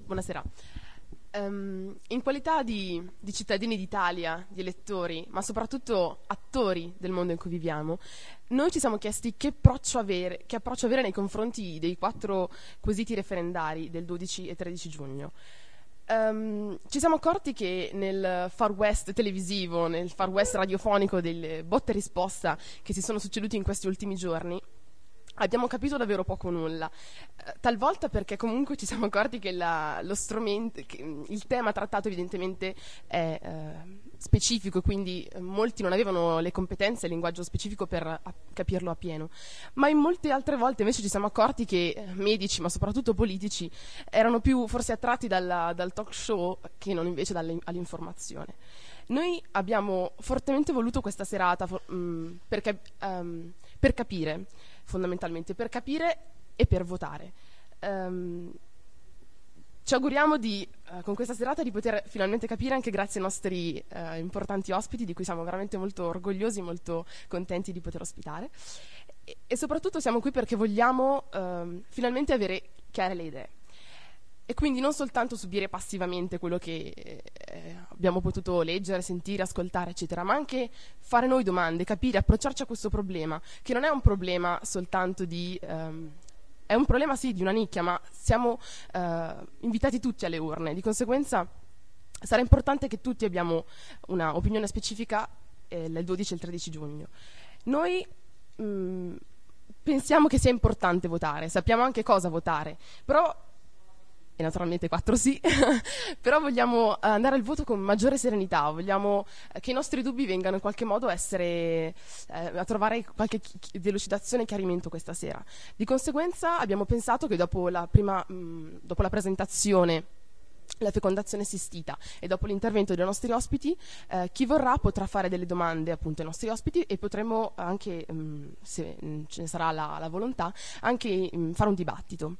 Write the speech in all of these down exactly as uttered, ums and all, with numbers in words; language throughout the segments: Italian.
Buonasera. Um, in qualità di, di cittadini d'Italia, di elettori, ma soprattutto attori del mondo in cui viviamo, noi ci siamo chiesti che approccio avere, che approccio avere nei confronti dei quattro quesiti referendari del dodici e tredici giugno. Um, ci siamo accorti che nel far west televisivo, nel far west radiofonico delle botte e risposta che si sono succeduti in questi ultimi giorni, abbiamo capito davvero poco o nulla, eh, talvolta perché comunque ci siamo accorti che, la, lo strumento, che il tema trattato evidentemente è eh, specifico, quindi eh, molti non avevano le competenze e il linguaggio specifico per a, capirlo a pieno, ma in molte altre volte invece ci siamo accorti che eh, medici, ma soprattutto politici, erano più forse attratti dalla, dal talk show che non invece dall'informazione. Noi abbiamo fortemente voluto questa serata for, mh, perché, um, per capire, fondamentalmente, per capire e per votare. Um, ci auguriamo di, uh, con questa serata di poter finalmente capire, anche grazie ai nostri uh, importanti ospiti, di cui siamo veramente molto orgogliosi, molto contenti di poter ospitare. E, e soprattutto siamo qui perché vogliamo uh, finalmente avere chiare le idee. E quindi non soltanto subire passivamente quello che eh, abbiamo potuto leggere, sentire, ascoltare, eccetera, ma anche fare noi domande, capire, approcciarci a questo problema, che non è un problema soltanto di... Um, è un problema sì di una nicchia, ma siamo uh, invitati tutti alle urne. Di conseguenza sarà importante che tutti abbiamo una opinione specifica eh, il dodici e il tredici giugno. Noi mh, pensiamo che sia importante votare, sappiamo anche cosa votare, però... e naturalmente quattro sì, però vogliamo andare al voto con maggiore serenità, vogliamo che i nostri dubbi vengano in qualche modo essere, eh, a trovare qualche chi- delucidazione e chiarimento questa sera. Di conseguenza abbiamo pensato che dopo la, prima, mh, dopo la presentazione, la fecondazione assistita e dopo l'intervento dei nostri ospiti, eh, chi vorrà potrà fare delle domande appunto ai nostri ospiti e potremo anche, mh, se mh, ce ne sarà la, la volontà, anche mh, fare un dibattito.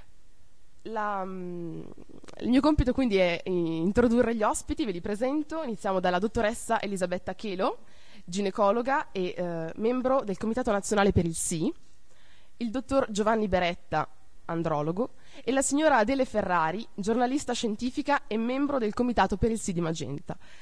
La, um, il mio compito quindi è introdurre gli ospiti, ve li presento. Iniziamo dalla dottoressa Elisabetta Chelo, ginecologa e eh, membro del Comitato Nazionale per il Sì, il dottor Giovanni Beretta, andrologo, e la signora Adele Ferrari, giornalista scientifica e membro del Comitato per il Sì di Magenta.